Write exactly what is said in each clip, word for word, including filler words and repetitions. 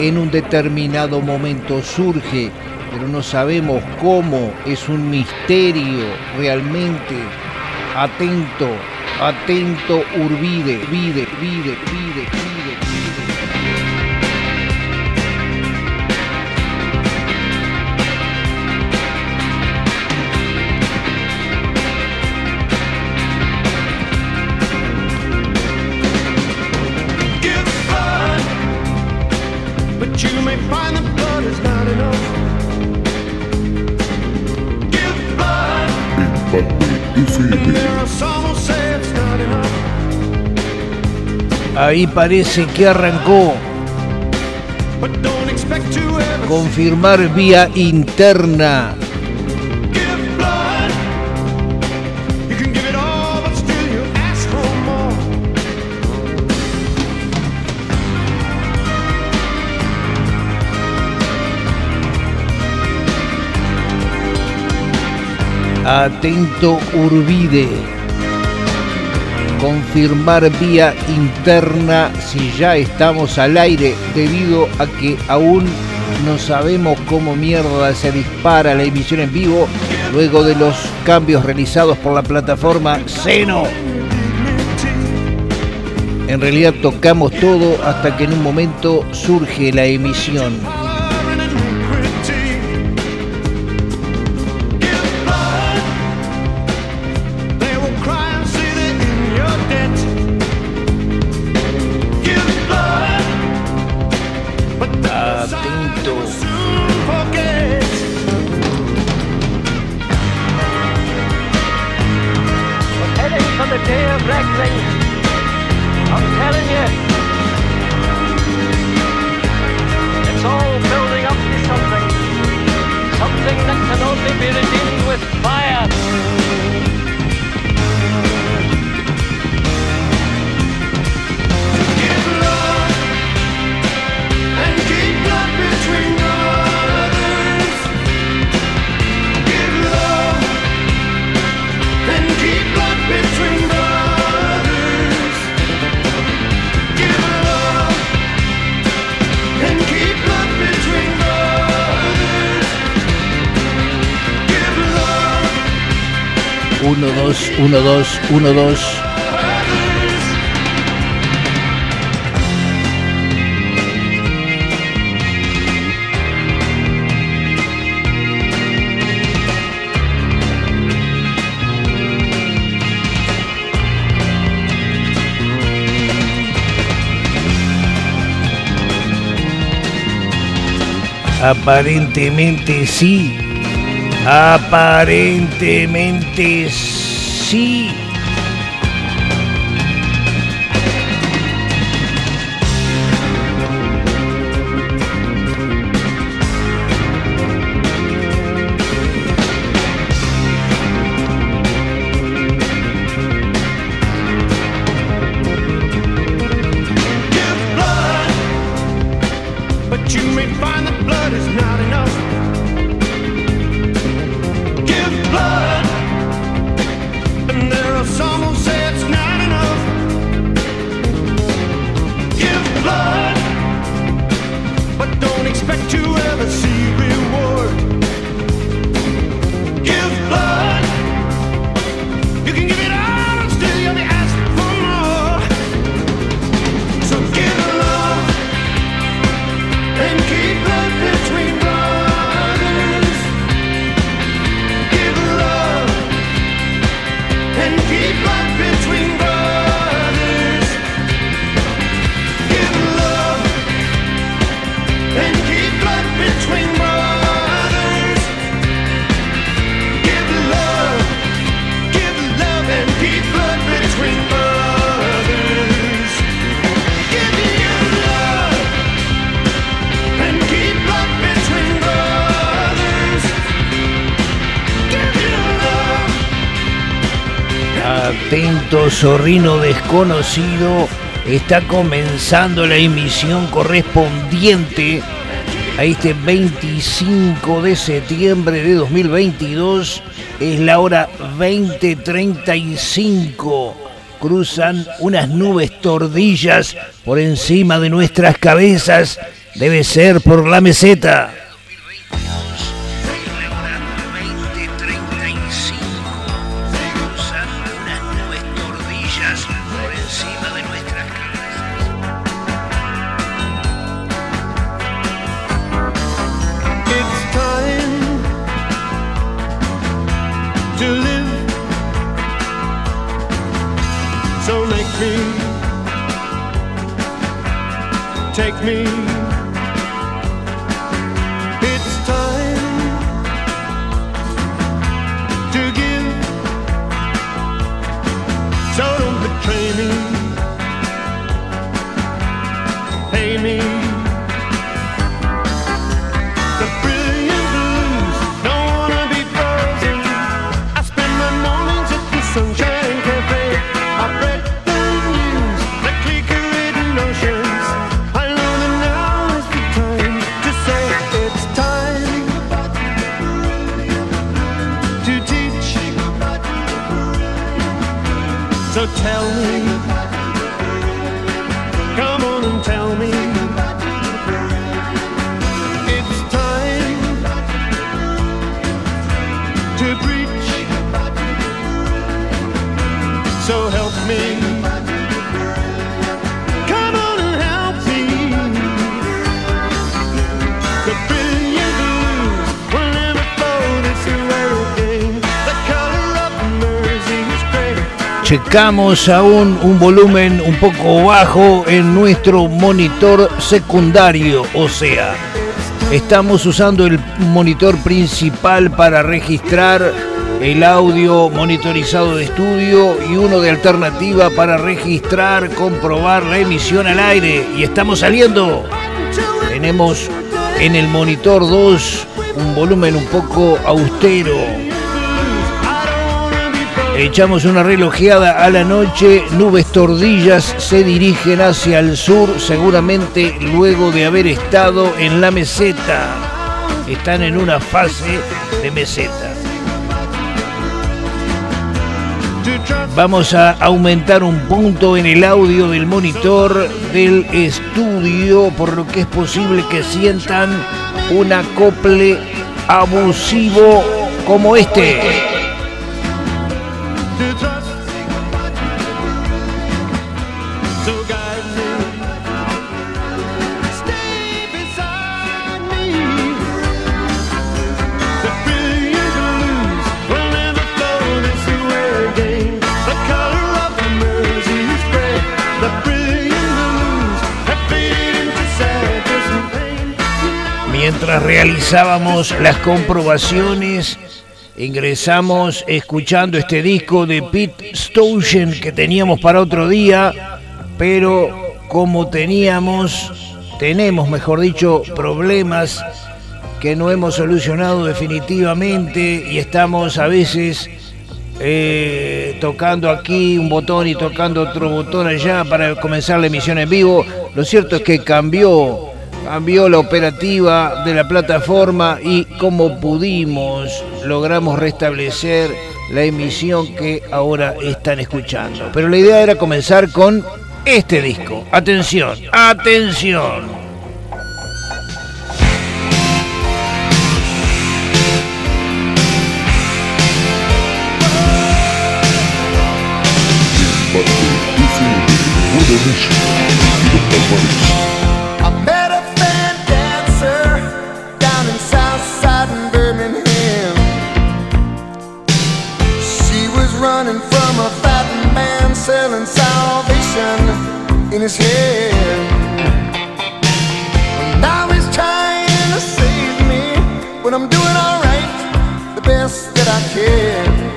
en un determinado momento surge, pero no sabemos cómo, es un misterio realmente. Atento, atento Urbide, vide, vide, vide, vide, vide. Ahí parece que arrancó. Confirmar vía interna. Atento Urbide. Confirmar vía interna si ya estamos al aire, debido a que aún no sabemos cómo mierda se dispara la emisión en vivo luego de los cambios realizados por la plataforma Seno. En realidad tocamos todo hasta que en un momento surge la emisión. uno, dos, uno, dos, uno, dos. Aparentemente sí. Aparentemente sí. Atento zorrino desconocido, está comenzando la emisión correspondiente a este veinticinco de septiembre de dos mil veintidós. Es la hora veinte treinta y cinco. Cruzan unas nubes tordillas por encima de nuestras cabezas Debe ser por la meseta. Take me. It's time to give. So don't betray me. Pay me. The brilliant blues don't wanna be frozen. I spend my mornings at the Sunshine Cafe. I break the news, the clicker written oceans. So tell me, come on and tell me, it's time to preach. So help me, come on and help me. The brilliant blues will never flow this way again. The color of mercy is great. Checamos aún un volumen un poco bajo en nuestro monitor secundario, o sea, estamos usando el monitor principal para registrar el audio monitorizado de estudio y uno de alternativa para registrar, comprobar la emisión al aire. Y estamos saliendo. Tenemos en el monitor dos un volumen un poco austero. Echamos una relojeada a la noche, nubes tordillas se dirigen hacia el sur, seguramente luego de haber estado en la meseta. Están en una fase de meseta. Vamos a aumentar un punto en el audio del monitor del estudio, por lo que es posible que sientan un acople abusivo como este. Mientras realizábamos las comprobaciones, ingresamos escuchando este disco de Pete Townshend que teníamos para otro día, pero como teníamos, tenemos mejor dicho, problemas que no hemos solucionado definitivamente y estamos a veces eh, tocando aquí un botón y tocando otro botón allá para comenzar la emisión en vivo. Lo cierto es que cambió Cambió la operativa de la plataforma y como pudimos logramos restablecer la emisión que ahora están escuchando. Pero la idea era comenzar con este disco. Atención, atención. Selling salvation in his head. Now he's trying to save me, but I'm doing alright, the best that I can.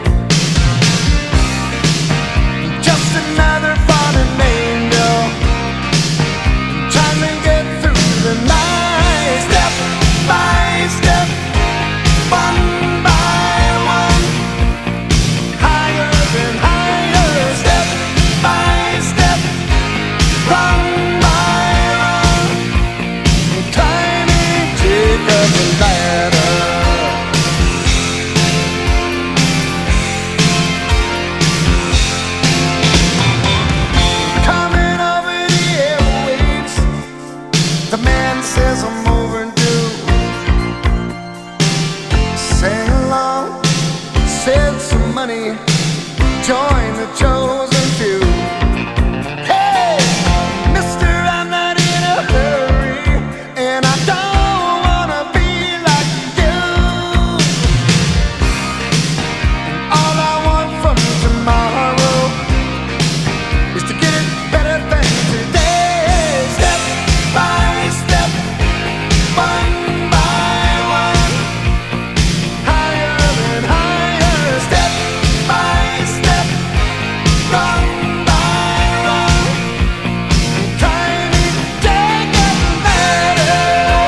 Just another fallen angel, trying join the chosen few. Hey, mister, I'm not in a hurry, and I don't wanna be like you. All I want from tomorrow is to get it better than today. Step by step, one by one, higher and higher. Step by step, run by run, tiny day getting better.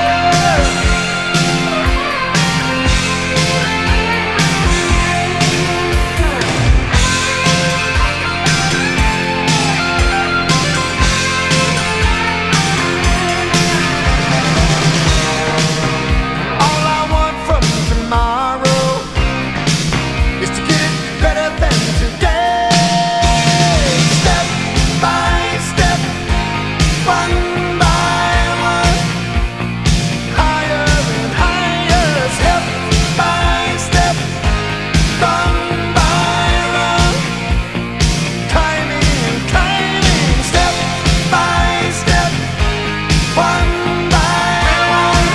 All I want from tomorrow is to get it better than today. Step by step, one by one, higher and higher. Step by step, run by run, climbing and climbing. Step by step, one by one.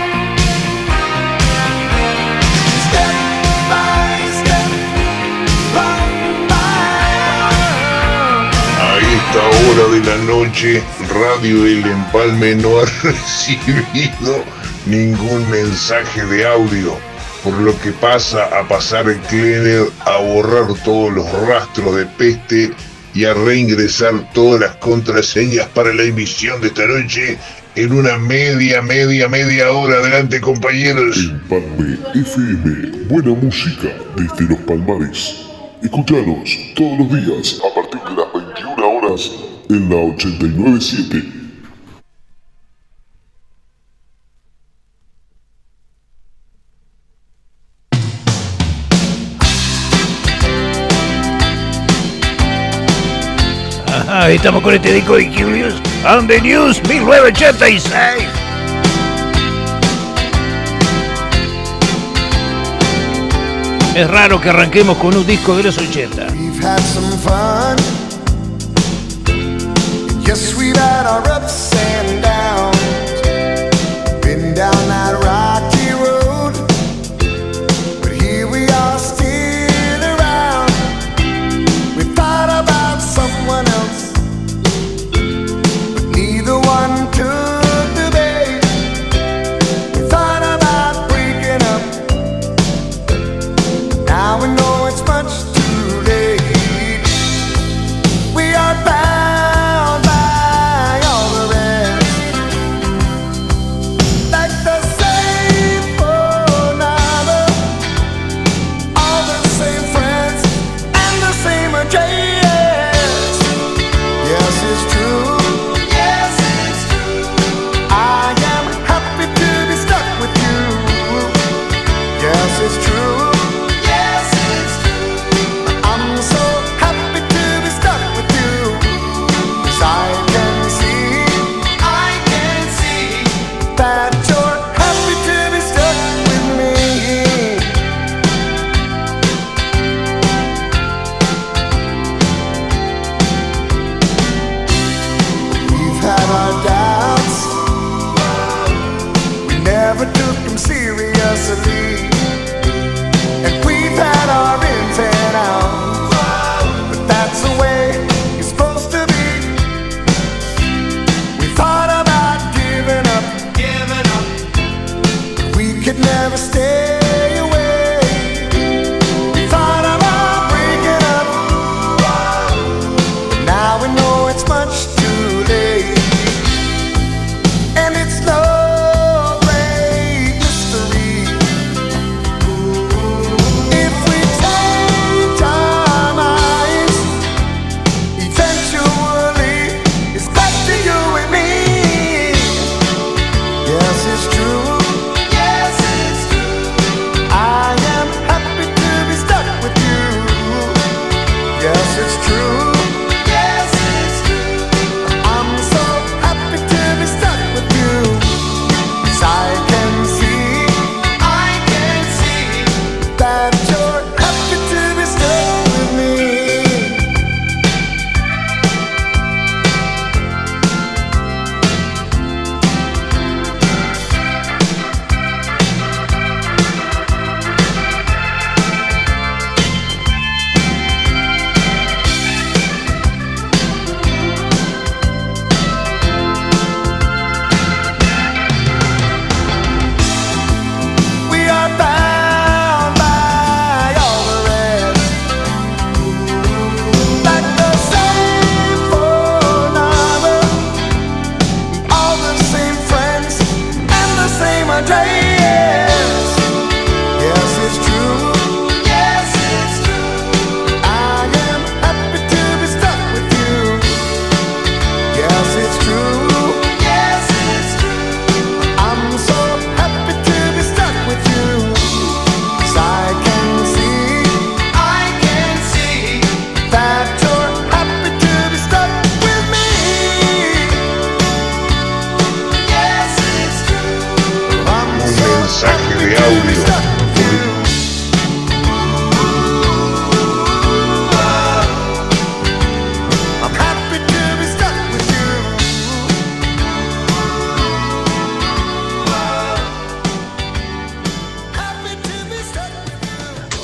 Step by step, run by run. A esta hora de la noche, Radio El Empalme no ha recibido ningún mensaje de audio, por lo que pasa a pasar el cleaner a borrar todos los rastros de peste y a reingresar todas las contraseñas para la emisión de esta noche en una media, media, media hora. Adelante, compañeros. Empalme F M, buena música desde los Palmares. Escuchanos todos los días a partir de las veintiuna horas en la ochenta y nueve punto siete. Ajá, estamos con este disco de Curious and the News mil novecientos ochenta y seis. Es raro que arranquemos con un disco de los ochenta. We've had some fun. Yes, we've had our ups and downs. Been down that rocky road, but here we are still around. We thought about someone else, but neither one took the bait. We thought about breaking up. Now we know it's much too late. We are bound by all the rest, like the same phone number, all the same friends, and the same address. Yes, it's true. Yes, it's true. I am happy to be stuck with you. Yes, it's true. I'm so happy to be stuck with you, 'cause I can see, I can see that you're happy to be stuck with me. We've had our doubts, we never took them seriously. And we've had our ins and outs, but that's the way it's supposed to be. We thought about giving up, giving up. We could never stay away. We thought about breaking up, but now we know it's much too late. And it's no great mystery. If we change our minds, eventually it's back to you and me. Yes, it's true. Yes, it's true. I am happy to be stuck with you. Yes, it's true. Yes, it's true. I'm so happy to be stuck with you, 'cause I can see, I can see that you're happy to be stuck with me.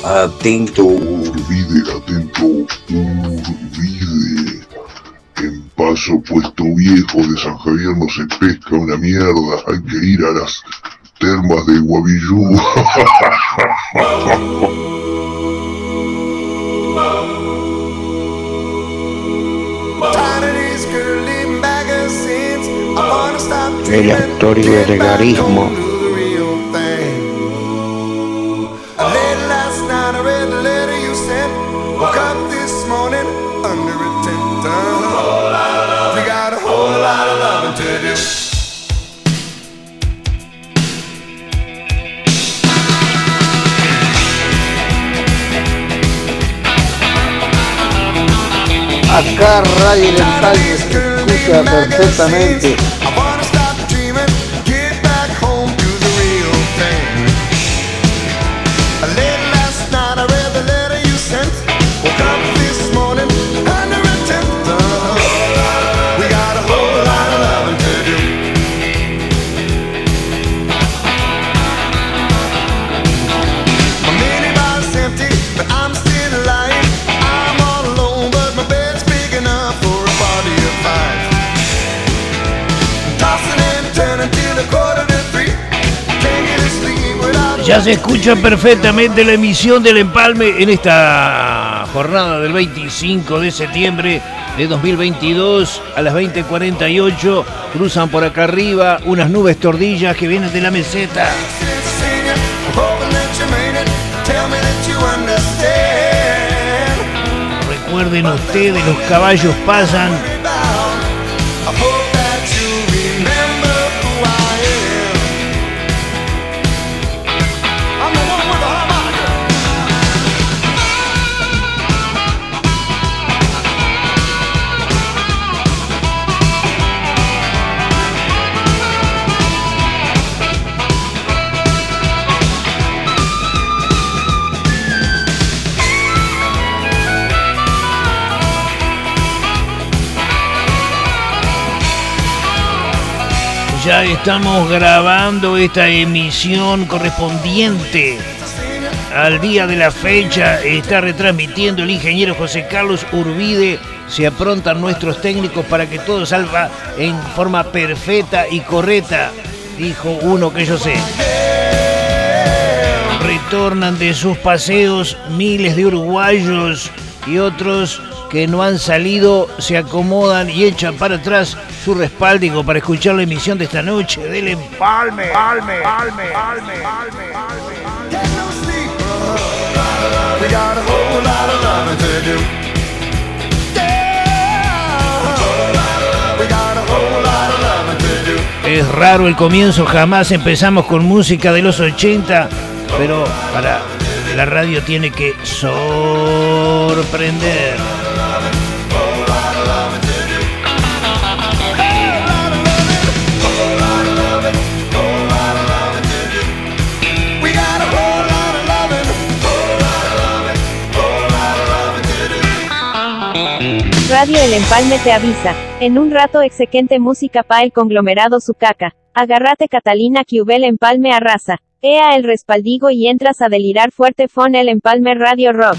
Atento. Urbide, atento, Urbide. En Paso Puesto Viejo de San Javier no se pesca una mierda, hay que ir a las termas de Guavillú. El actor y vergarismo. Acá Radio El Empalme se escucha perfectamente. Ya se escucha perfectamente la emisión del Empalme en esta jornada del veinticinco de septiembre de dos mil veintidós a las veinte cuarenta y ocho. Cruzan por acá arriba unas nubes tordillas que vienen de la meseta. Recuerden ustedes, los caballos pasan. Ya estamos grabando esta emisión correspondiente al día de la fecha. Está retransmitiendo el ingeniero José Carlos Urbide. Se aprontan nuestros técnicos para que todo salga en forma perfecta y correcta, dijo uno que yo sé. Retornan de sus paseos miles de uruguayos y otros que no han salido se acomodan y echan para atrás su respaldigo para escuchar la emisión de esta noche del Empalme. Palme, palme, palme, palme, palme. Es raro el comienzo, jamás empezamos con música de los ochenta, pero para la radio tiene que sorprender. Radio El Empalme te avisa. En un rato exequente música pa' el conglomerado Sucaca. Agarrate Catalina que el Empalme arrasa. Ea el respaldigo y entras a delirar fuerte fon El Empalme Radio Rock.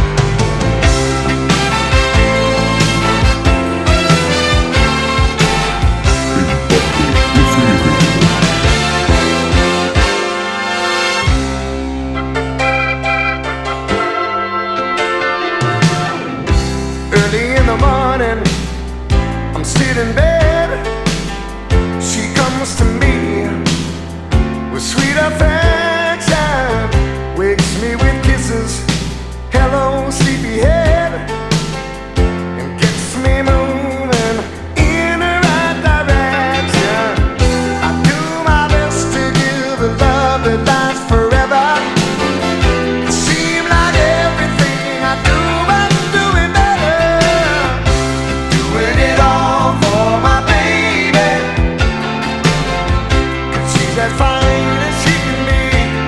Early in the morning, I'm sitting in bed. She comes to me with sweet affection, wakes me with kisses. Hello, sleepyhead, and gets me moving in the right direction. I do my best to give a love that lasts forever. It seems like everything I do, I'm doing better. Doing it all for my baby, 'cause she's as fine as she can be.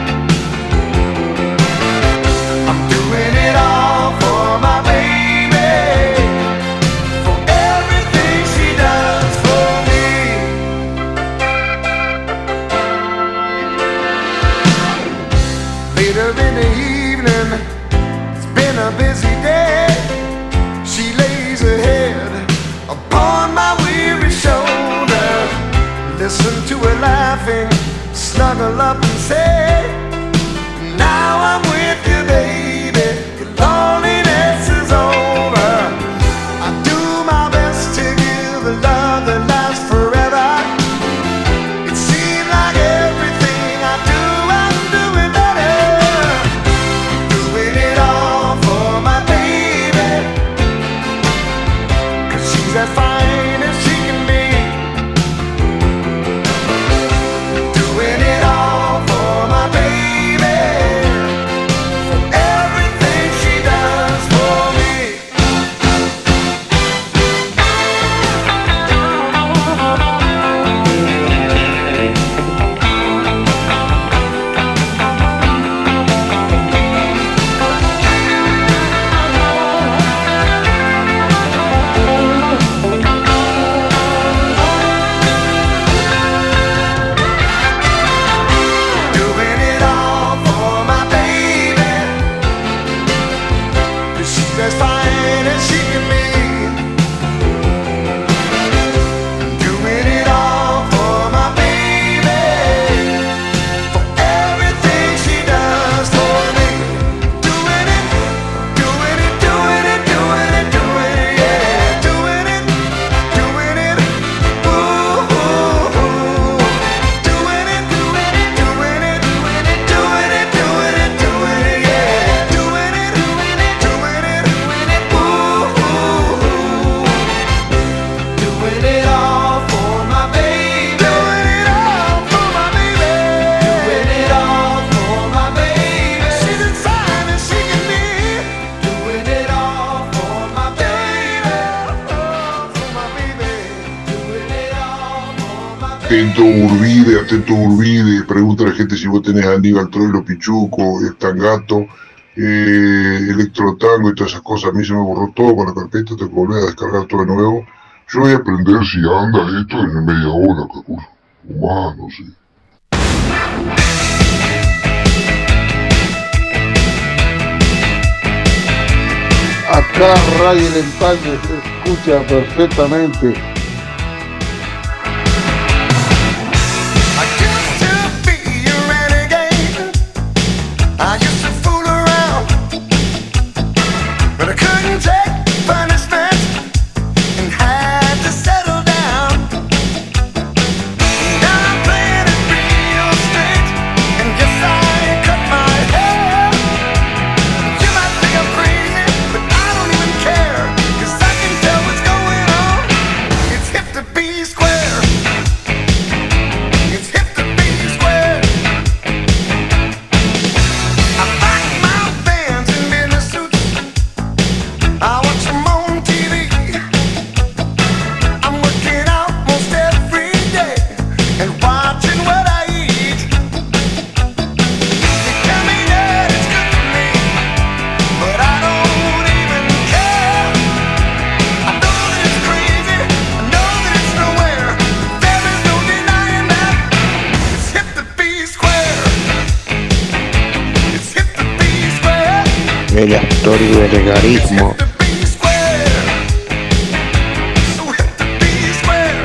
I'm doing it all for my baby, for everything she does for me. Later in the evening, evening. It's been a busy day. She lays her head upon my weary shoulder. Listen to her laughing, snuggle up and say, now I'm with you, baby. Your loneliness is over. I do my best to give a love that lasts forever. It seems like everything I do, I'm doing better. Doing it all for my baby, 'cause she's as fine as she can be. Doing it all for my baby, for everything she does for me. Doing it all for my baby, 'cause she's as fine as she can be. Doing it all for my baby, for everything she does for me. Doing it, doing it, doing it, doing it, doing it, yeah. Doing it, doing it, ooh, ooh, ooh. Doing it, doing it, doing it, doing it, doing it, doing it, doing it, yeah. Doing it, doing it, doing it, ooh, ooh, ooh. Doing it all for my baby. Doing it all for my baby. Doing it all for my baby. She's as fine as she can be. Doing it all for my baby. Oh, for my baby. Doing it all for my baby. Atento Urbide, atento Urbide, pregunta a la gente si vos tenés Aníbal Troilo, Pichuco, Estangato, eh, Electrotango y todas esas cosas. A mí se me borró todo con la carpeta, tengo que volver a descargar todo de nuevo. Yo voy a aprender si anda esto en media hora, calculo. O más, no sé. Acá Radio El Empalme se escucha perfectamente. I used to be a renegade. I used to fool around, but I couldn't take punishment and had to settle down. Now I'm playing it real straight, and yes, I cut my hair. You might think I'm crazy, but I don't even care, 'cause I can tell what's going on. It's hip to be square. It's hip to be square. I pack my fans in business suits. I watch them on T V. I'm working out most every day and watching what I eat. They tell me that it's good for me, but I don't even care. I know that it's crazy, I know that it's nowhere. There is no denying that. It's hip to be square. It's hip to be square. El actor y vergarismo. Hip to be square. So hip to be square.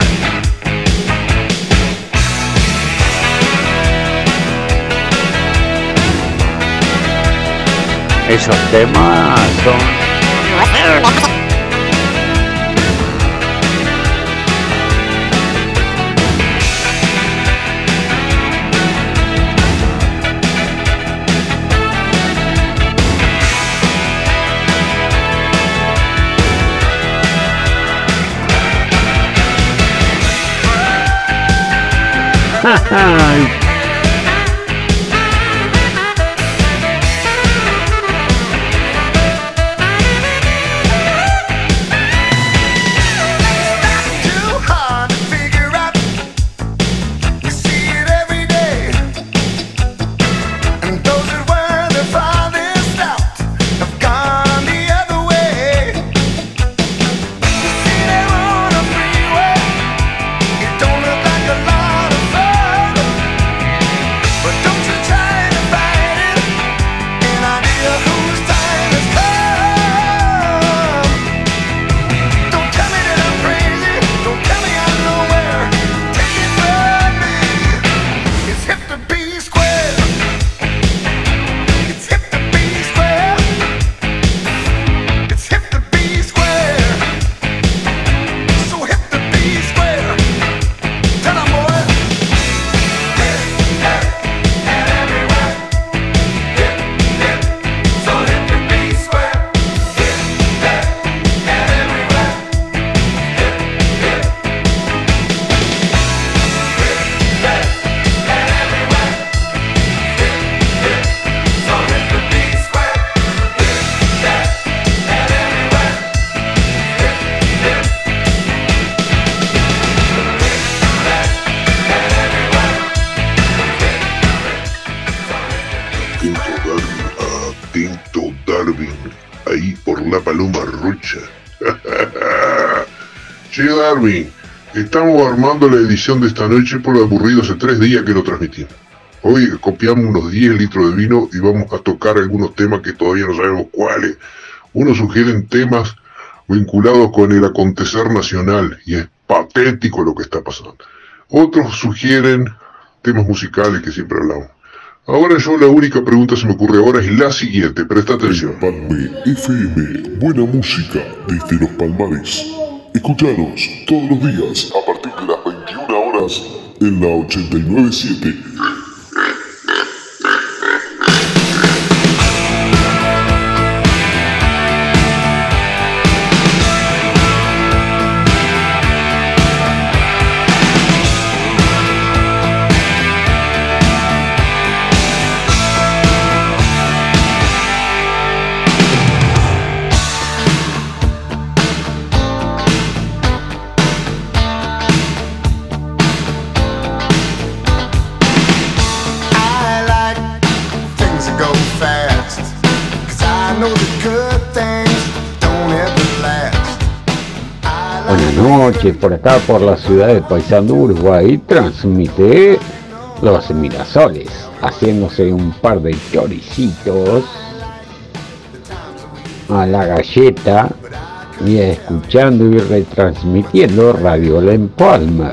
Esos temas son... Too hard to figure out. We see it every day. And those that were the farthest out have gone the other way. You see them on a freeway. It don't look like a lot of fun. paloma rocha. Che, Darwin, estamos armando la edición de esta noche por lo aburrido hace tres días que lo transmitimos. Hoy copiamos unos diez litros de vino y vamos a tocar algunos temas que todavía no sabemos cuáles. Unos sugieren temas vinculados con el acontecer nacional y es patético lo que está pasando. Otros sugieren temas musicales que siempre hablamos. Ahora yo la única pregunta que se me ocurre ahora es la siguiente, presta atención. Empalme F M, buena música desde los Palmares. Escuchanos todos los días a partir de las veintiuna horas en la ochenta y nueve punto siete. Buenas noches, por acá por la ciudad de Paysandú, Uruguay, transmite los Mirasoles, haciéndose un par de choricitos a la galleta y escuchando y retransmitiendo Radio El Empalme.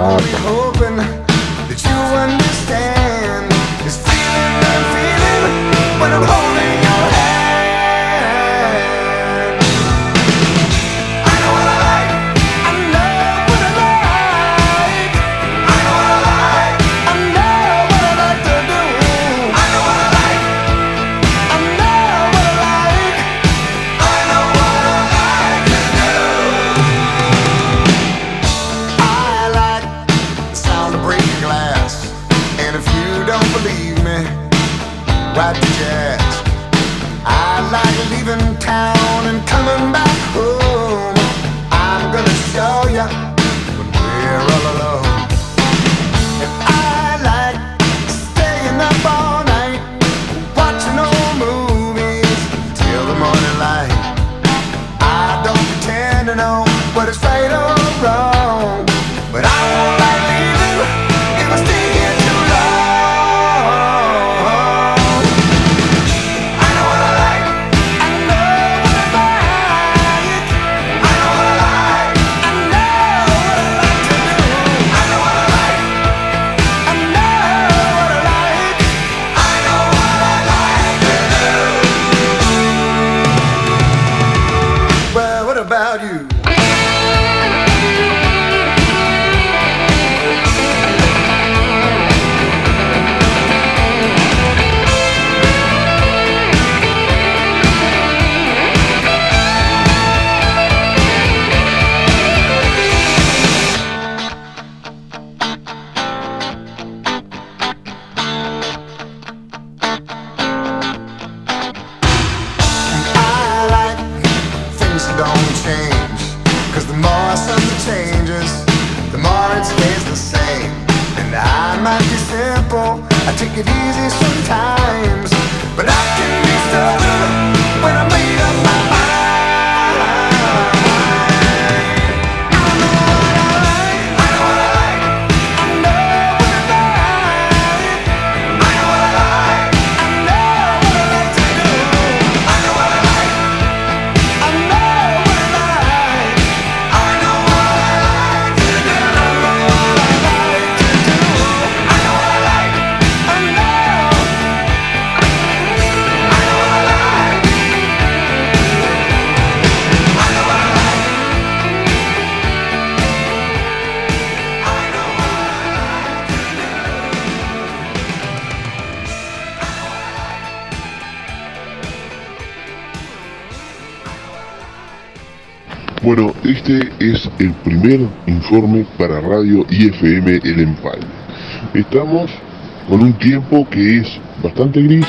Bueno, este es el primer informe para Radio y F M El Empalme. Estamos con un tiempo que es bastante gris,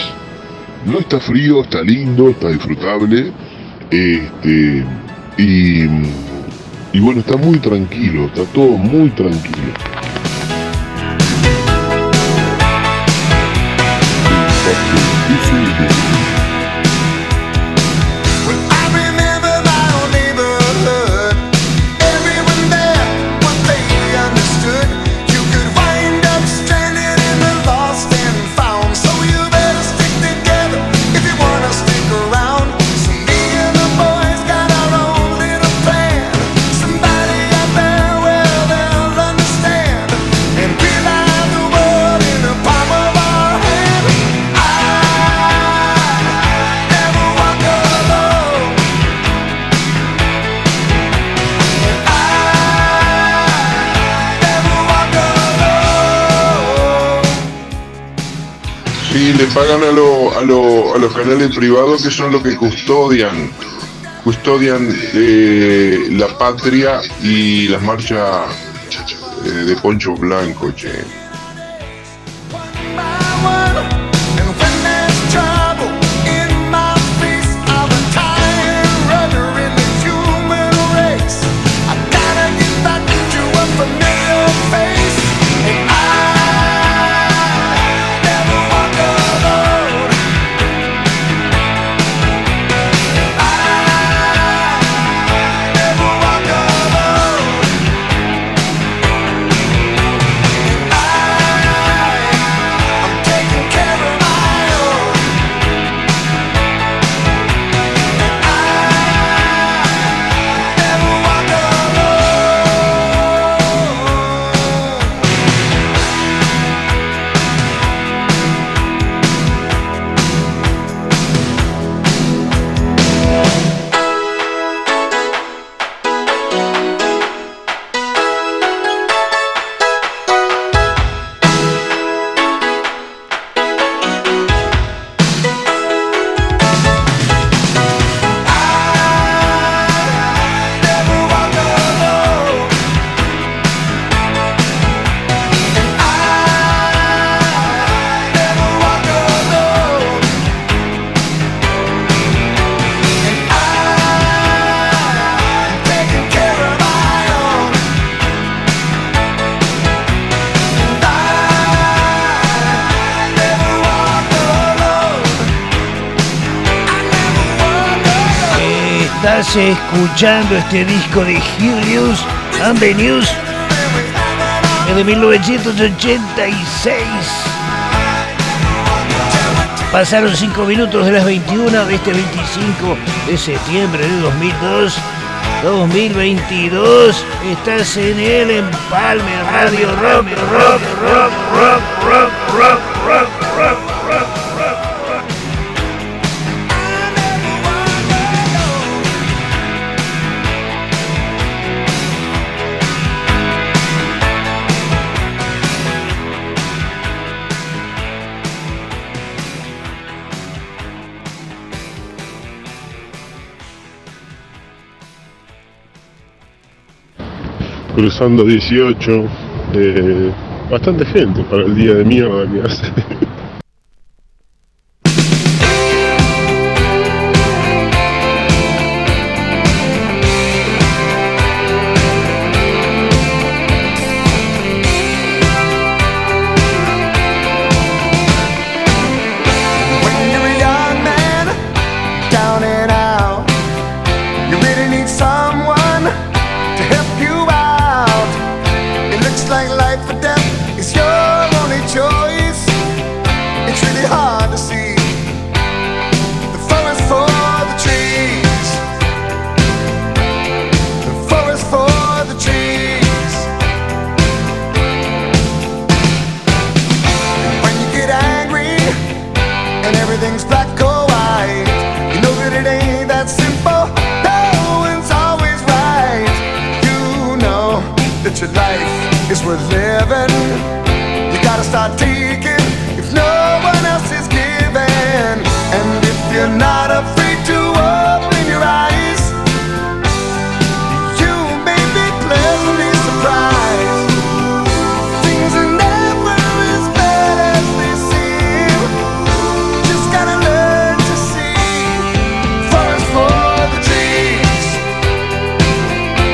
no está frío, está lindo, está disfrutable, este, y, y bueno, está muy tranquilo, está todo muy tranquilo. Well, I remember Sí, le pagan a, lo, a, lo, a los canales privados que son los que custodian, custodian eh, la patria y las marchas eh, de Poncho Blanco, che. Estás escuchando este disco de Julius and the News, es de mil novecientos ochenta y seis. Pasaron cinco minutos de las veintiuna de este veinticinco de septiembre de dos mil dos, dos mil veintidós. Estás en el Empalme Radio Rock, rock, rock, rock, rock, rock, rock, rock, rock. Cruzando dieciocho, eh, bastante gente para el día de mierda que hace.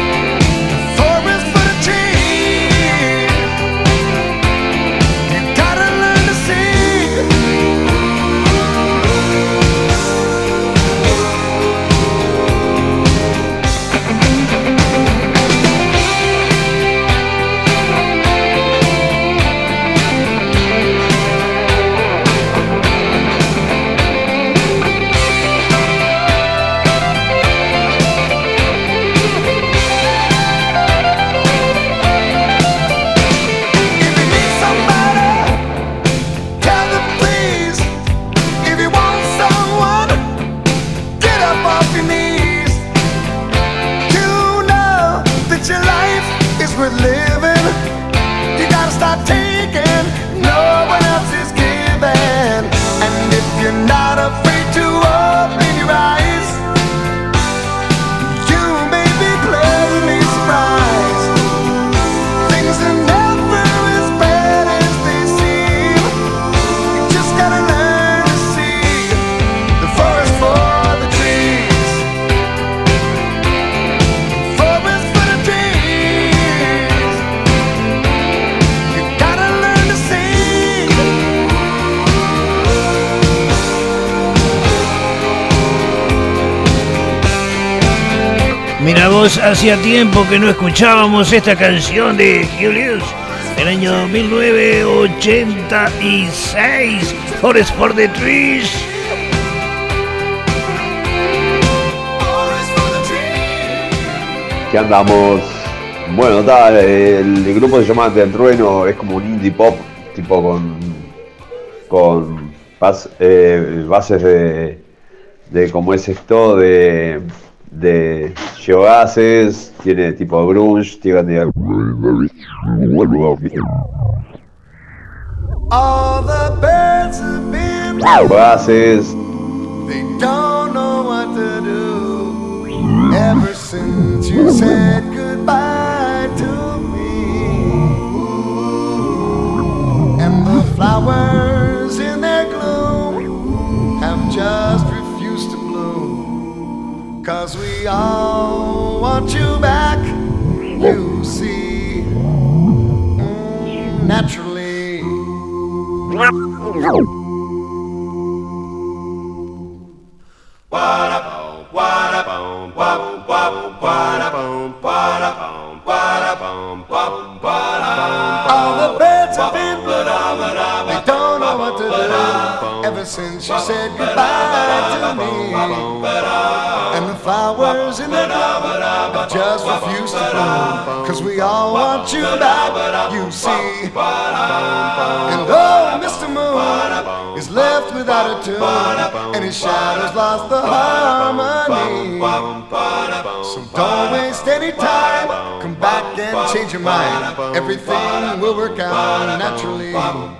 Gotta Amigos, hacía tiempo que no escuchábamos esta canción de Julius. El año mil novecientos ochenta y seis, Forest for the Trees. ¿Qué andamos? Bueno, ta, el, el grupo se llama The Trueno, es como un indie pop, tipo con con bas, eh, bases de, de como es esto, de, de geogases, tiene tipo grunge, tiene All the birds have been geogases. They don't know what to do ever since you said goodbye to me. And the flowers in their gloom have just refused to bloom. Cause we all want you back, you see, mm, naturally. All the birds have been blue, they don't know what to do ever since you said goodbye to me. And the flowers in the glow just refuse to bloom, cause we all want you back, you see. And oh, Mister Moon is left without a tune, and his shadow's lost the harmony. So don't waste any time, come back and change your mind. Everything will work out naturally.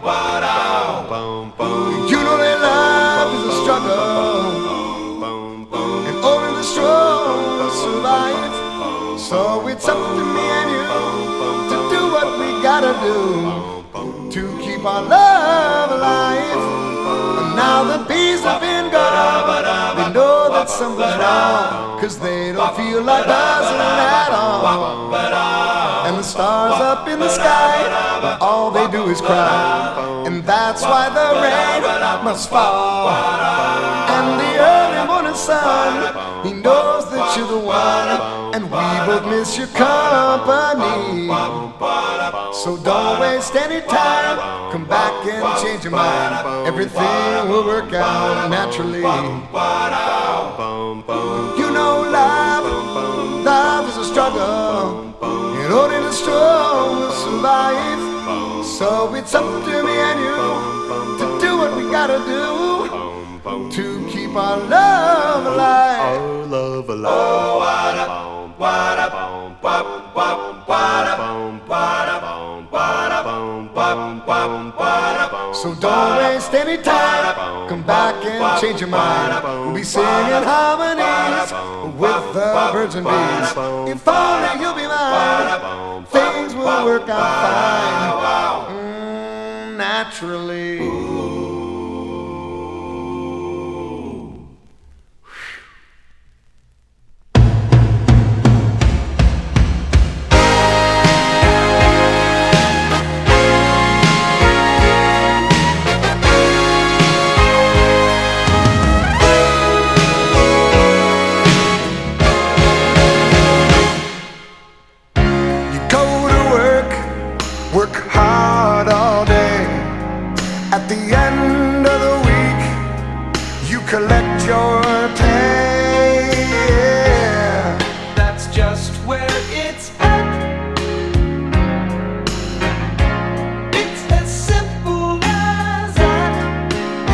You know that love is a struggle, and only the strong survive. So it's up to me and you to do what we gotta do to keep our love alive. And now the bees have been gone, they know that something's wrong, cause they don't feel like buzzing at all. And the stars up in the sky, all they do is cry, and that's why the rain must fall. And the early morning sun, he knows that you're the one, and we both miss your company. So don't waste any time, come back and change your mind. Everything will work out naturally. You know love, love is a struggle, and only the strong will survive. So it's up to me and you to do what we gotta do to keep our love alive. Our love alive. Oh, what a, what a, what a, what a, so don't waste any time, come back and change your mind. We'll be singing harmonies with the birds and bees. If only you'll be mine, things will work out fine, mm, naturally. Work hard all day. At the end of the week, you collect your pay. That's just where it's at. It's as simple as that.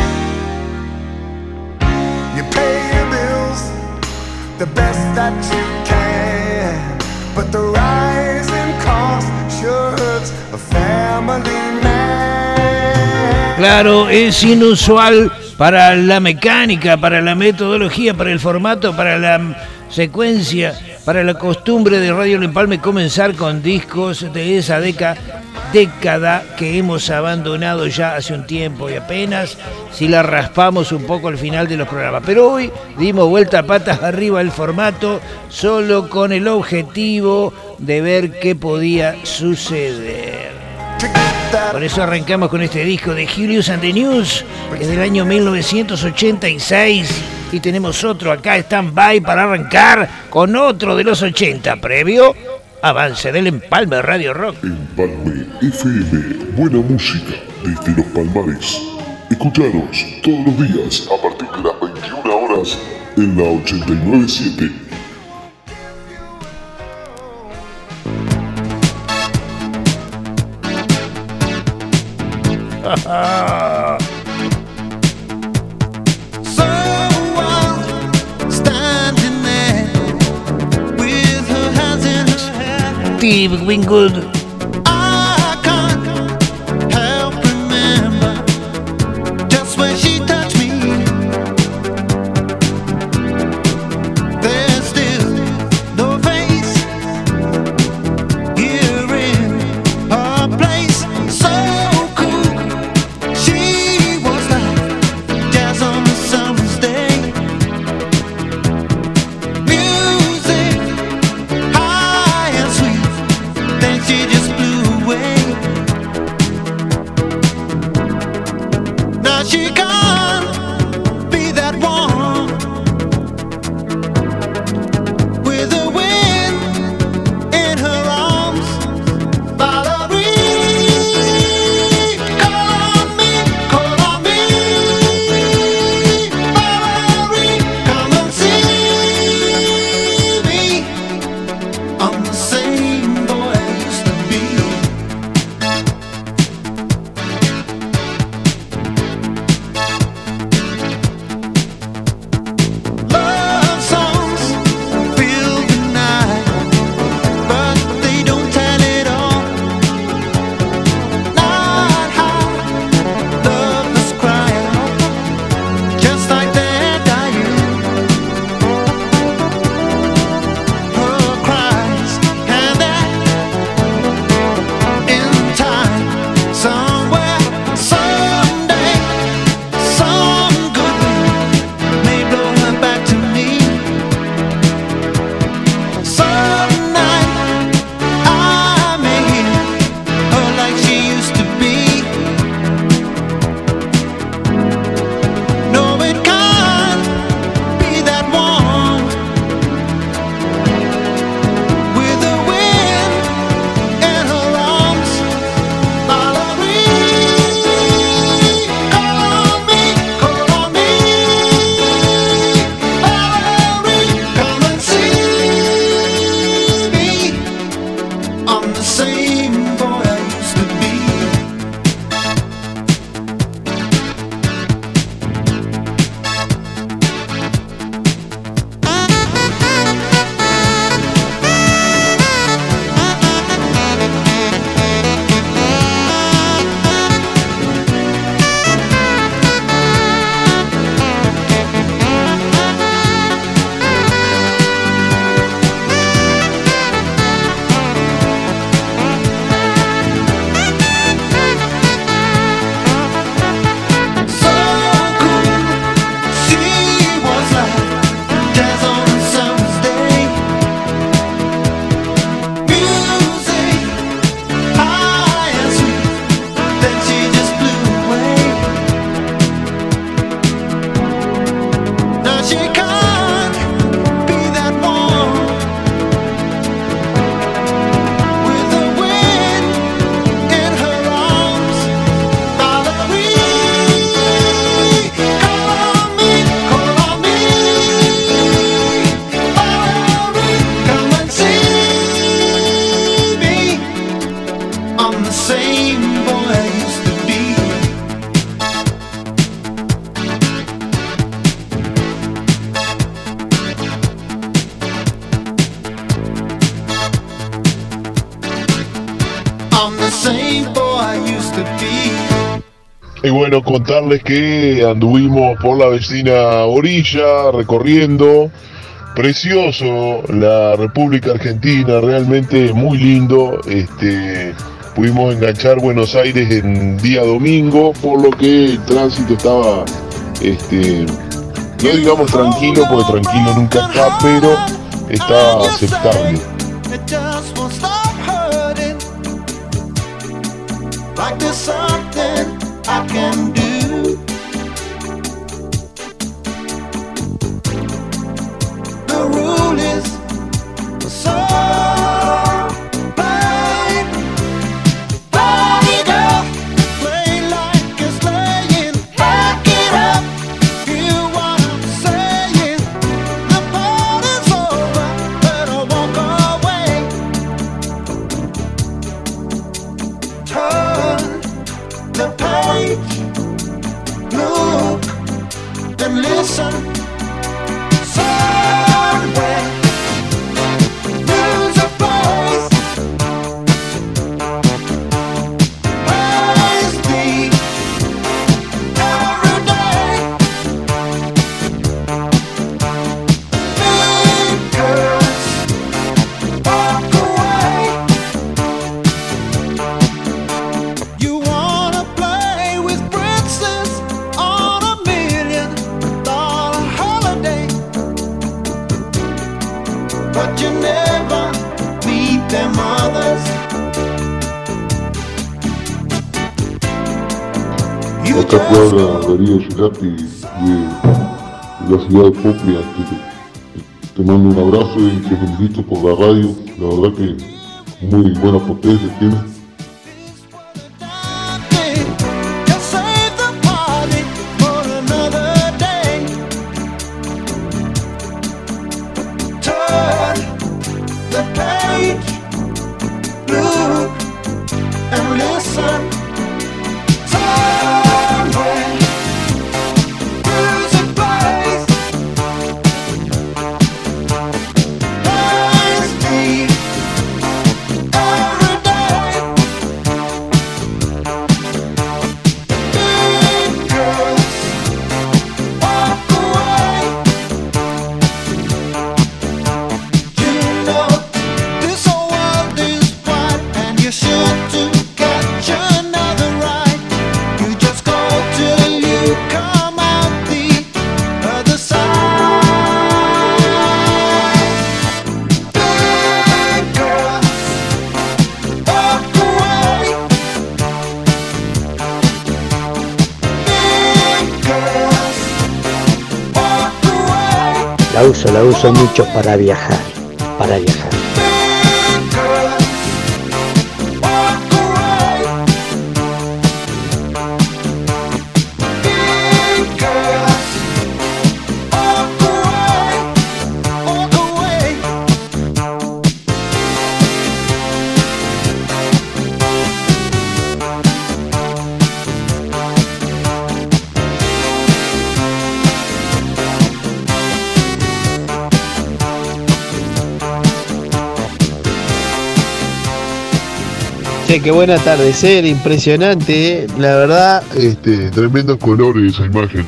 You pay your bills the best that you can, but the rise in cost sure hurts a family man. Claro, es inusual para la mecánica, para la metodología, para el formato, para la secuencia, para la costumbre de Radio El Empalme comenzar con discos de esa década, década que hemos abandonado ya hace un tiempo y apenas si la raspamos un poco al final de los programas. Pero hoy dimos vuelta patas arriba al formato solo con el objetivo de ver qué podía suceder. Por eso arrancamos con este disco de Julius and the News, que es del año mil novecientos ochenta y seis. Y tenemos otro acá, stand-by, para arrancar con otro de los ochenta, previo avance del Empalme Radio Rock. Empalme F M, buena música desde los Palmares. Escuchanos todos los días a partir de las veintiuna horas en la ochenta y nueve punto siete. Steve Winwood. Y bueno, contarles que anduvimos por la vecina orilla, recorriendo, precioso la República Argentina, realmente muy lindo. Este, pudimos enganchar Buenos Aires en día domingo, por lo que el tránsito estaba, este, no digamos tranquilo, porque tranquilo nunca está, pero está aceptable. Like there's something I can do. and listen. Somewhere there's a place. Praise be every day. Big girls walk away. You wanna play with princes on a million dollar holiday, but you never meet their mothers. You Acá te just habla Darío Girati de la ciudad de Popia. Te, te- te mando un abrazo y te felicito por la radio. La verdad que muy buena potencia tiene. just save the party for another day. Turn the page, look and listen. Somewhere there's a place. Praise be every day. Big girls walk away. You know this whole world is wide, and you're sure to catch another ride. You just go till you come out the other side. Big girls walk away. Big girls walk away. La uso, la uso mucho para viajar, para viajar. Big girls walk away. Big girls walk away, walk away. Che, qué buen atardecer, impresionante, ¿eh? La verdad. Este, tremendo color esa imagen.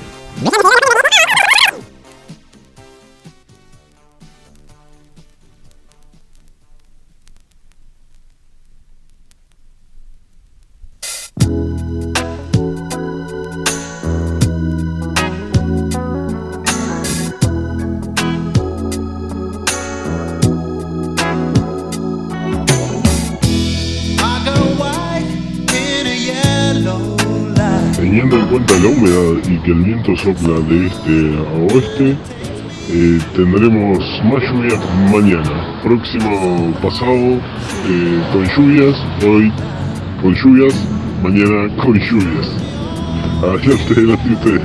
I got white in a yellow light. Teniendo en cuenta la humedad y que el viento sopla de este a oeste, eh, tendremos más lluvias mañana. Próximo pasado eh, con lluvias, hoy con lluvias, mañana con lluvias. Adelante, adelante ustedes.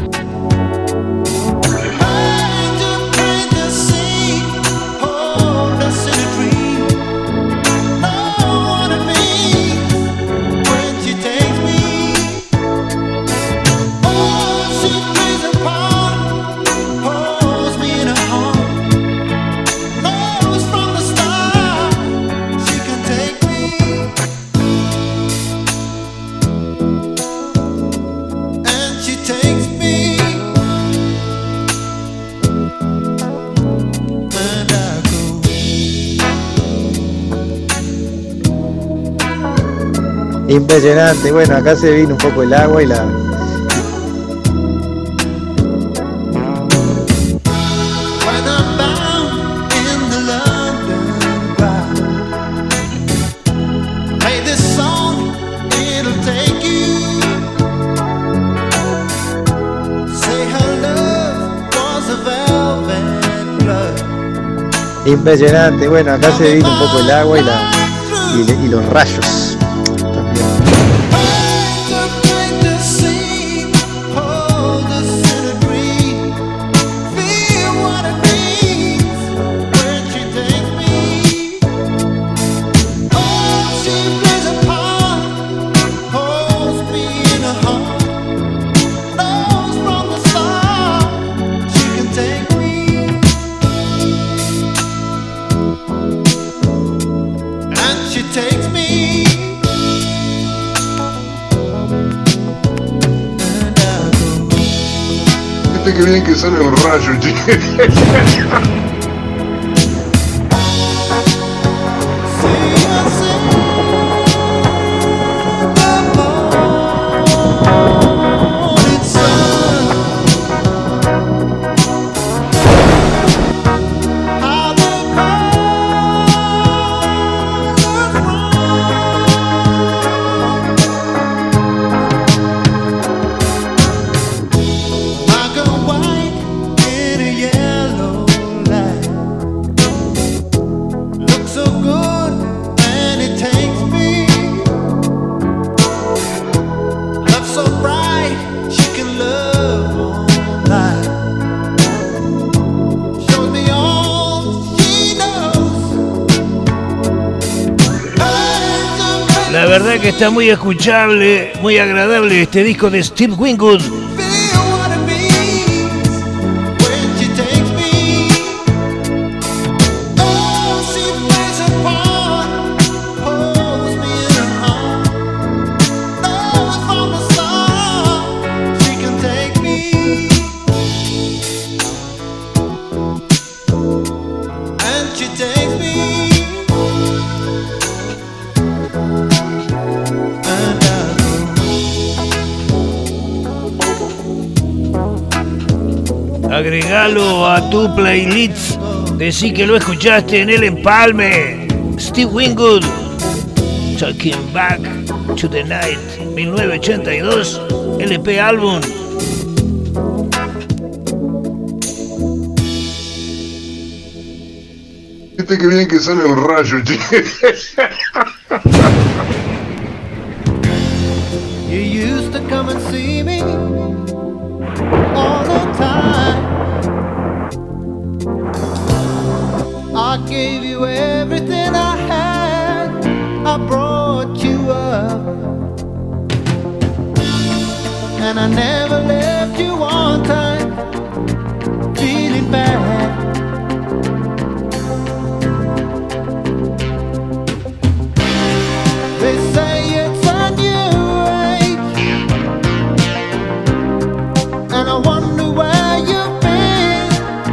Impresionante, bueno, acá se vino un poco el agua y la... Impresionante, bueno, acá se vino un poco el agua y la y, y los rayos también. Fíjate que bien que sale el rayo, che. La verdad que está muy escuchable, muy agradable este disco de Steve Winwood. Agregalo a tu playlist. Decí que lo escuchaste en el empalme. Steve Winwood, Talking Back to the Night, mil novecientos ochenta y dos, L P álbum. Fíjate que bien que sale el rayo, che. You used to come and see me all the time. I gave you everything I had. I brought you up, and I never left you one time feeling bad. They say it's a new age, and I wonder where you've been.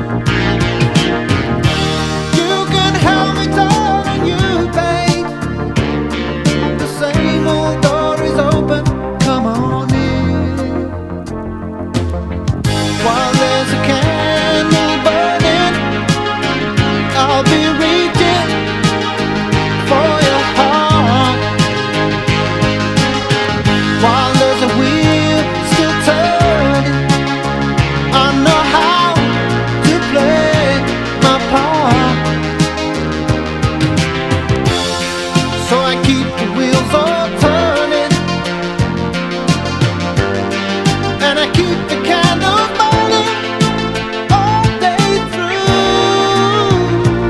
You can help me turn a new page. The same old door is open, come on in. While there's a candle burning, I'll be reaching for your heart. While there's a wheel still turning, I know how to play my part. So I keep the wheels all turning, and I keep the candles burning all day through.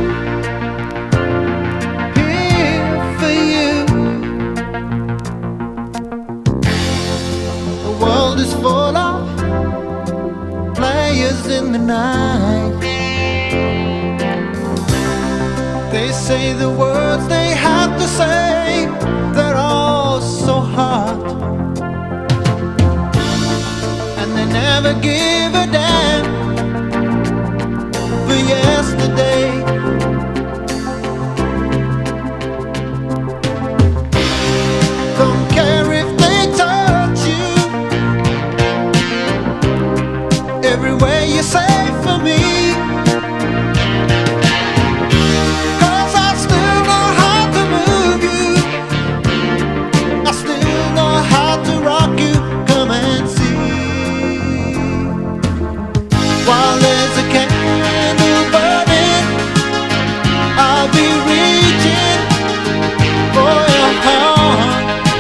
Here for you. The world is full of players in the night. They say the words they have to say, they're all so hard, and they never give a damn for yesterday. Don't care if they touch you. Everywhere you say for me, 'cause I still know how to move you. I still know how to rock you. Come and see. While there's a candle burning, I'll be reaching for your heart.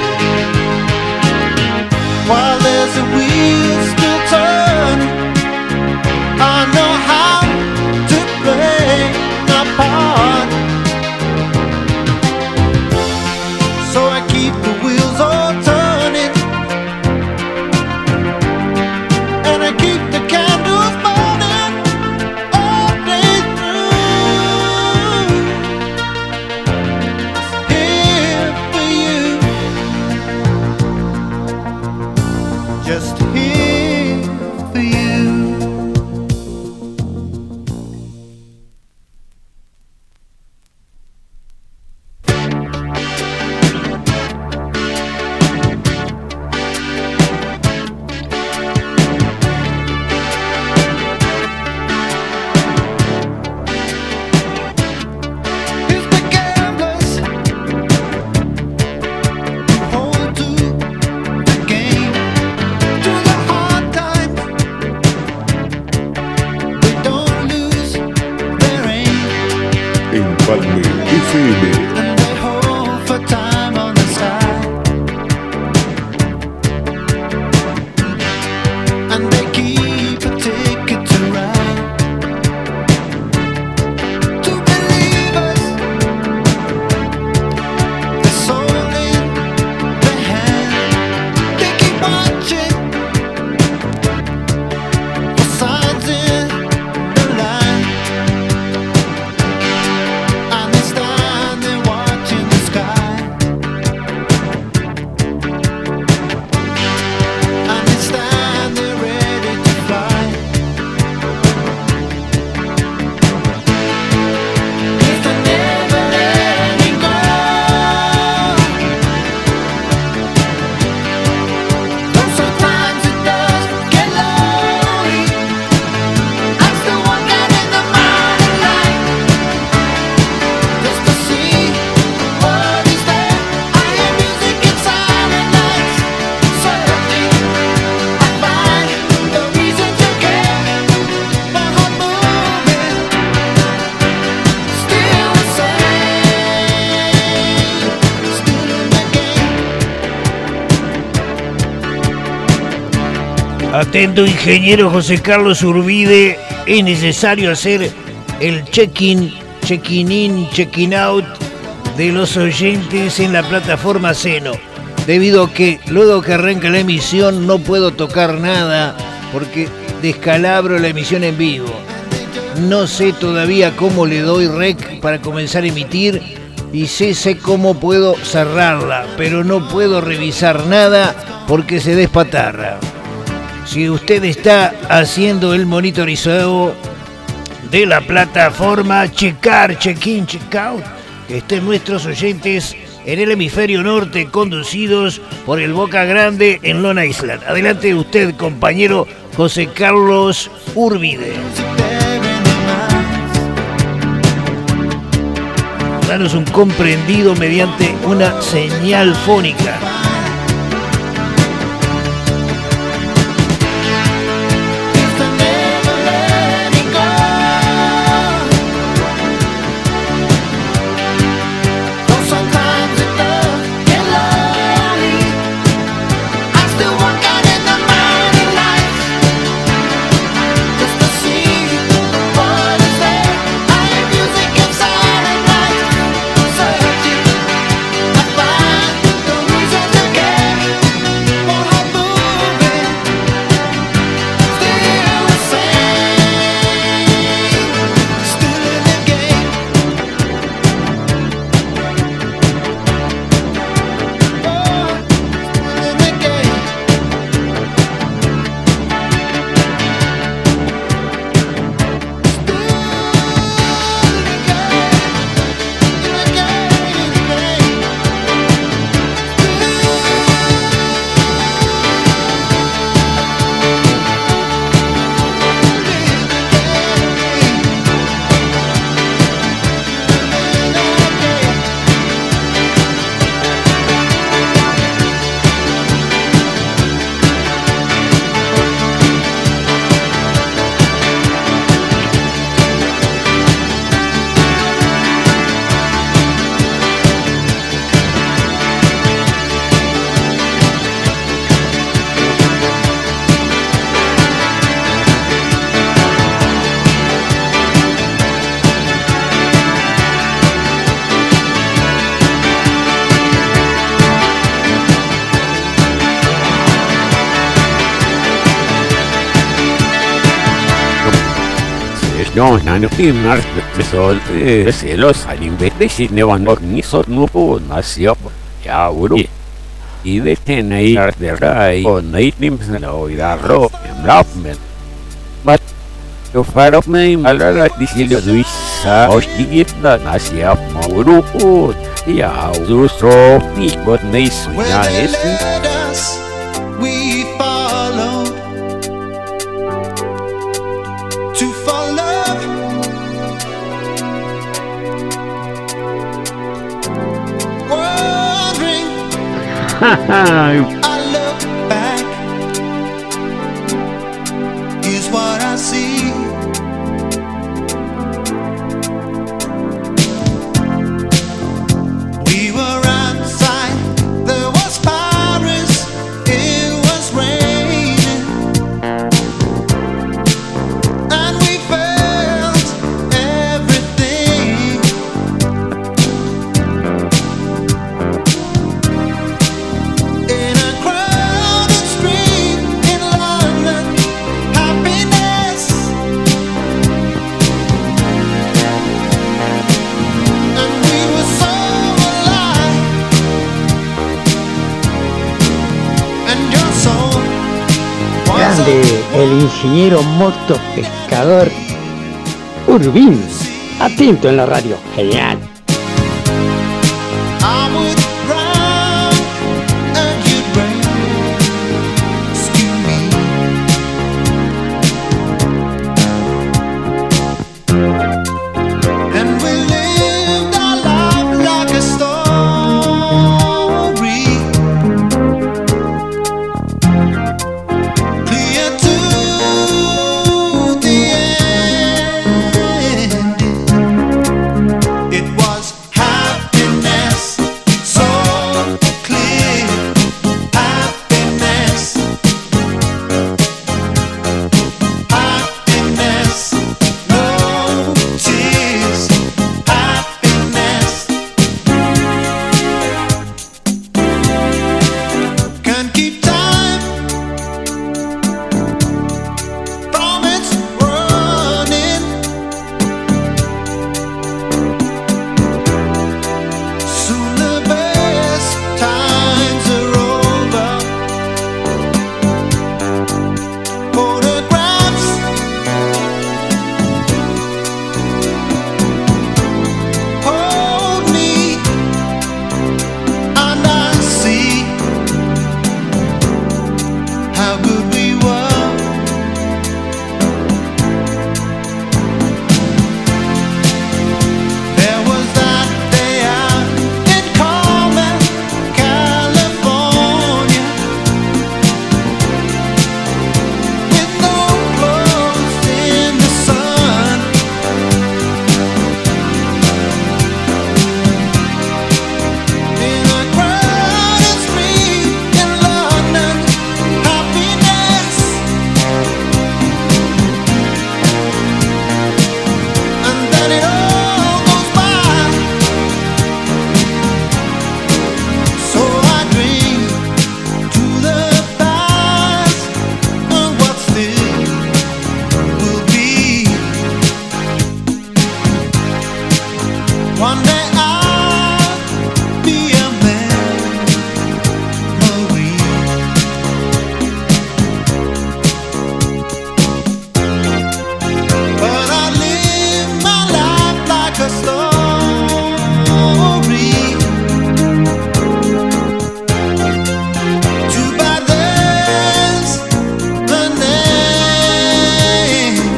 While there's a wheel still turning, I know how to play my part. So I keep the wheels all turning, and I keep the candles burning all day through. Here for you, just here for you. Empalme F M. Atento, ingeniero José Carlos Urbide, es necesario hacer el check-in, check-in in, check-in out de los oyentes en la plataforma Seno, debido a que luego que arranca la emisión no puedo tocar nada porque descalabro la emisión en vivo. No sé todavía cómo le doy rec para comenzar a emitir y sé, sé cómo puedo cerrarla, pero no puedo revisar nada porque se despatarra. Si usted está haciendo el monitorizado de la plataforma Checar, Check-in, Check-out, estén nuestros oyentes en el hemisferio norte conducidos por el Boca Grande en Long Island. Adelante usted, compañero José Carlos Urbide. Danos un comprendido mediante una señal fónica. No, no, no, primar de sol, de celos, al invete si ne van organizar no puedo nació, ya uro. Y de tener de ray, o night nims na oida ro, en rapmen. But, to far of me, malara disilio duisa, o stigit na nasia mauro po, ya ustro, ni bot nice, ya es. We follow to follow. Wondering, I look back, is what I see. grande, el ingeniero motopescador Urbín. Atento en la radio. Genial. I would cry and you'd rescue me. And we lived our life like a story, clear to the end. It was happiness, so clear. Happiness, happiness, no tears. Happiness, can't keep time from its running. Soon the best times are over. Photographs hold me, and I see how good we were. There was that day out in Carmel, California, with no clothes in the sun. In a crowded street in London, happiness, and then it all goes by. So I dream to the past and what still will be. One day I'll be a memory. But I live my life like a story. Too bad there's an end.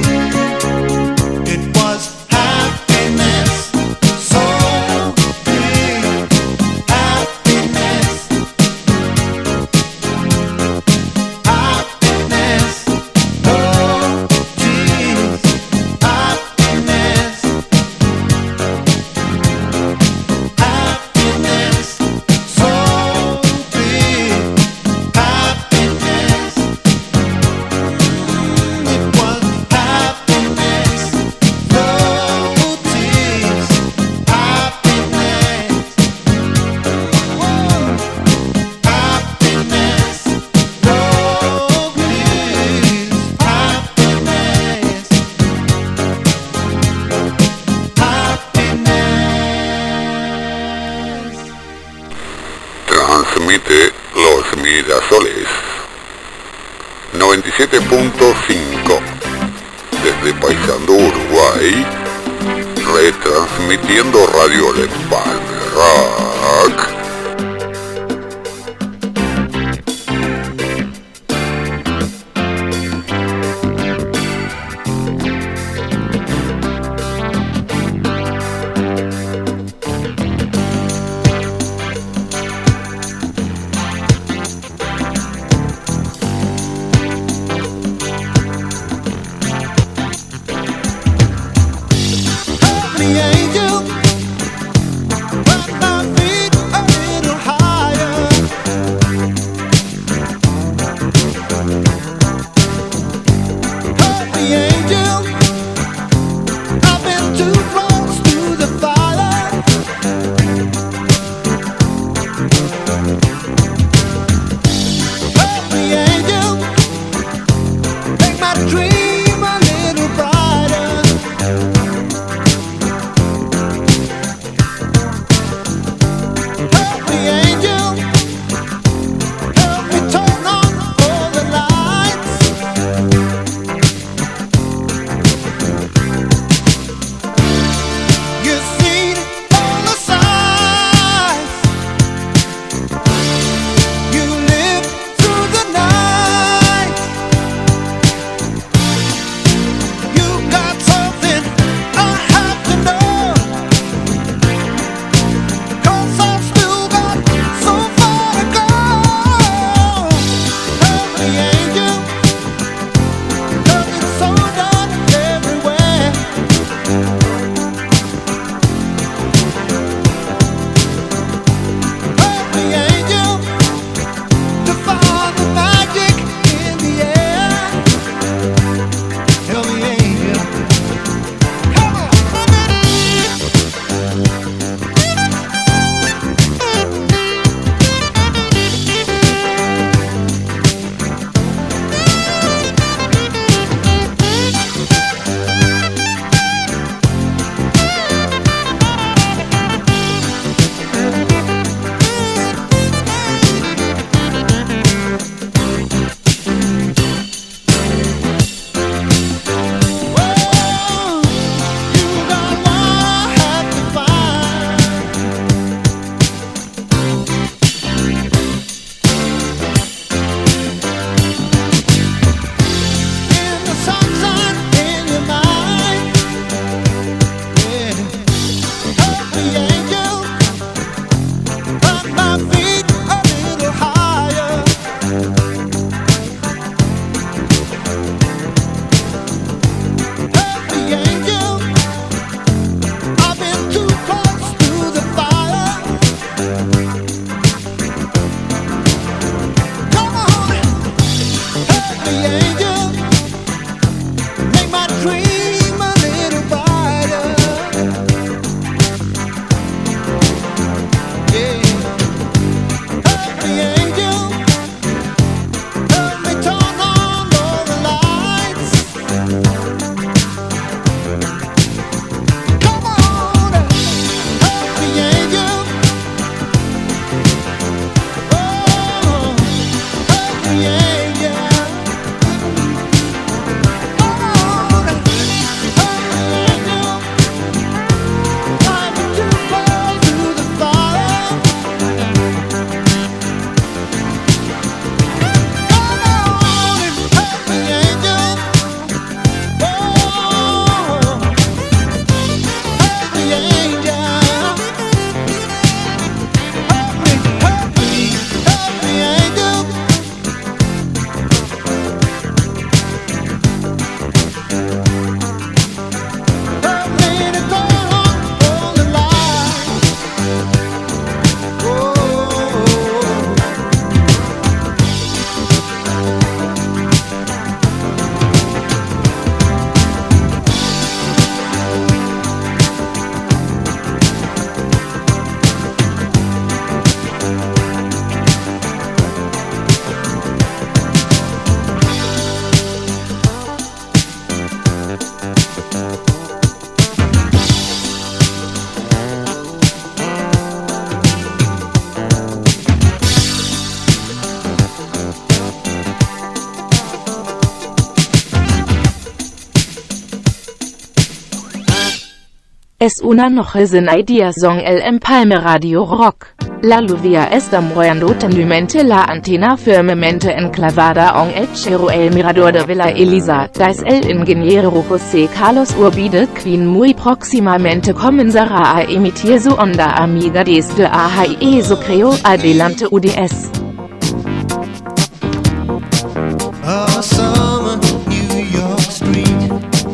It was happiness, so big. Happiness, happiness, no tears. Happiness, happiness, so big. Happiness, mm, it was happiness, no tears. Happiness, whoa. Happiness, no tears. Happiness, happiness. Transmite Los Mirasoles noventa y siete punto cinco desde Paysandú, Uruguay, retransmitiendo Radio El Empalme Rock. The angel, put my feet up. Es una noche sin idea son el empalme radio rock. La lluvia está moviendo tenumente la antena firmemente enclavada en el cielo el mirador de Villa Elisa, das el ingeniero José Carlos Urbide quien muy próximamente comenzará a emitir su onda amiga desde A H I E so creo adelante U D S. A summer New York street.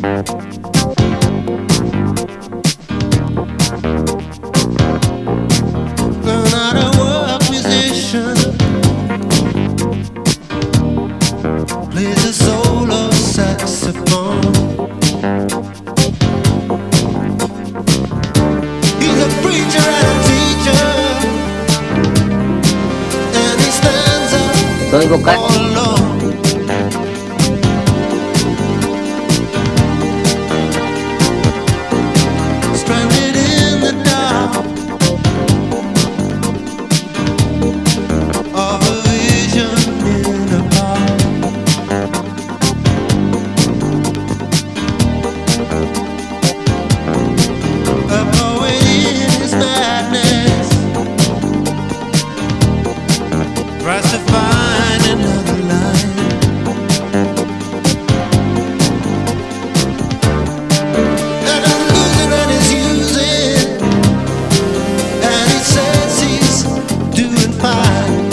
Learn how to work musician. Plays a solo saxophone. He's a preacher and a teacher. And he stands up all alone. Stranded in the dark of a vision in a park. A poet in his madness tries to find another line. And he's losing and he's using, and he says he's doing fine.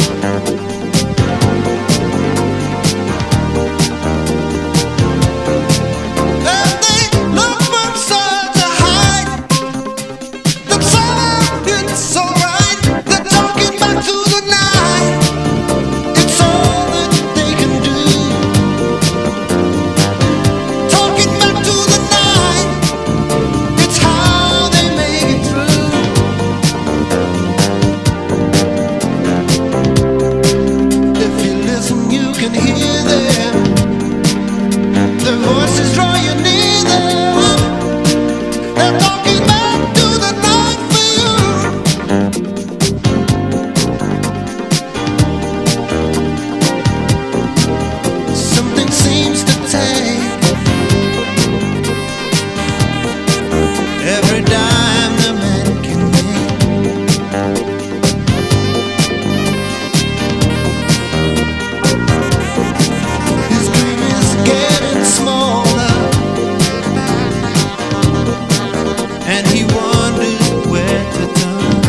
And they look for somewhere to hide. That somehow it's alright. They're talking back to the night. It's all that they can do. Talking back to the night. It's how they make it through. If you listen, you can hear them. Their voices draw you near them. They're talking back to the night for you. Something seems to take every dime the man can make. His dream is getting smaller, and he wonders where to turn.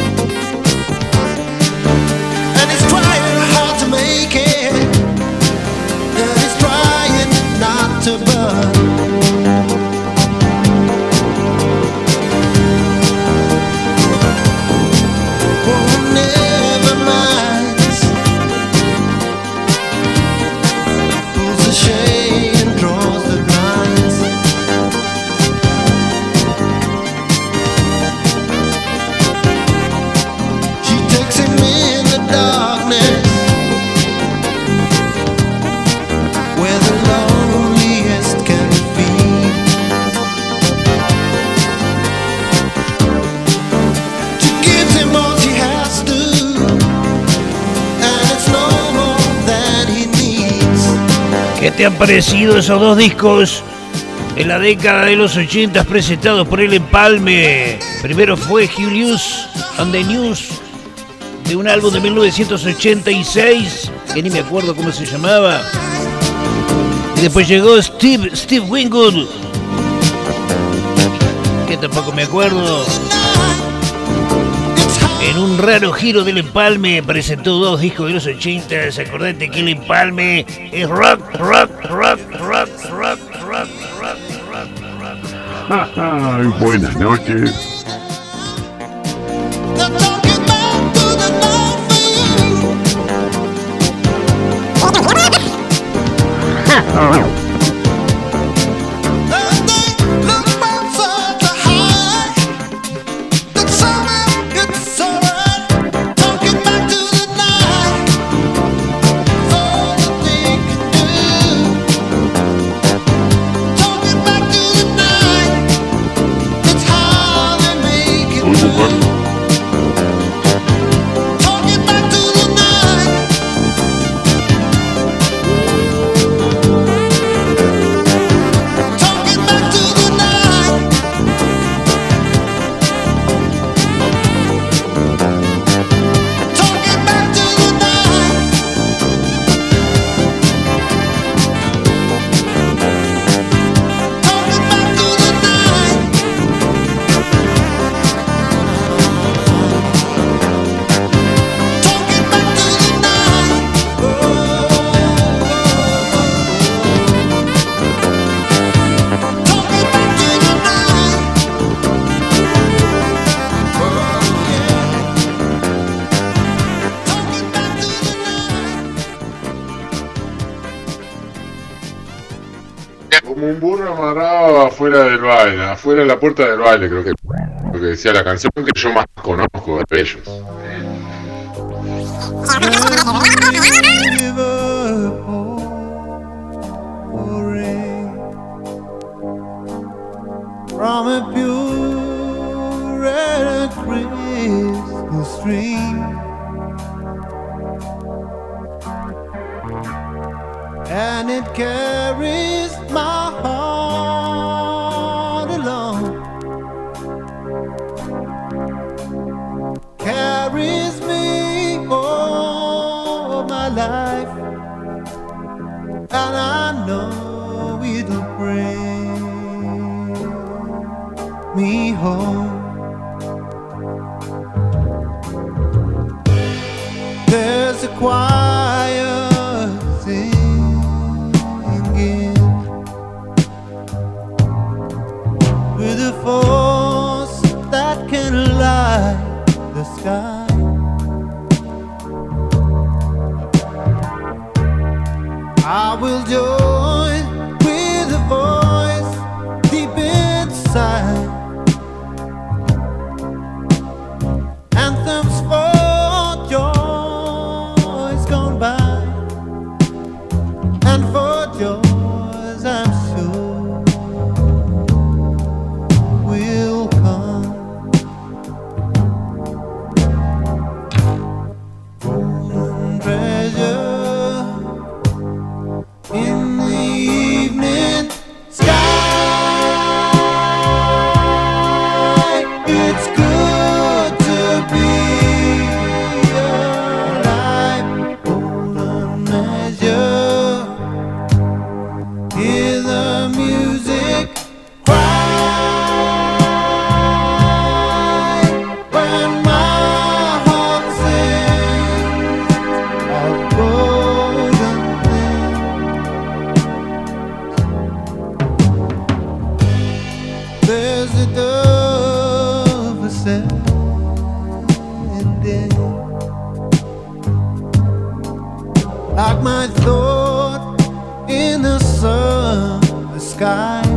And he's trying hard to make it, ¿Qué te han parecido esos dos discos en la década de los ochenta presentados por el Empalme? Primero fue Julius and the News, de un álbum de mil novecientos ochenta y seis, que ni me acuerdo cómo se llamaba. Y después llegó Steve, Steve Winwood, que tampoco me acuerdo. En un raro giro del Empalme presentó dos discos de los ochenta. Acordate que el Empalme es rock, rock, rock, rock, rock, rock, rock, rock, rock. Buenas noches. Un burro amarrado afuera del baile, afuera de la puerta del baile, creo que lo que decía la canción que yo más conozco de ellos. From a pure red crystal stream, and it carries my heart along, carries me all my life, and I know it'll bring me home. There's a choir with a force that can light the sky. I will join with a voice deep inside, anthems for joys gone by, and for joys I'm sure will come. Golden treasure in the evening sky. It's good to be alive. Golden measure, hear the music cry when my heart sings of golden things. There's a dove ascending, like my thought in the sun, the sky.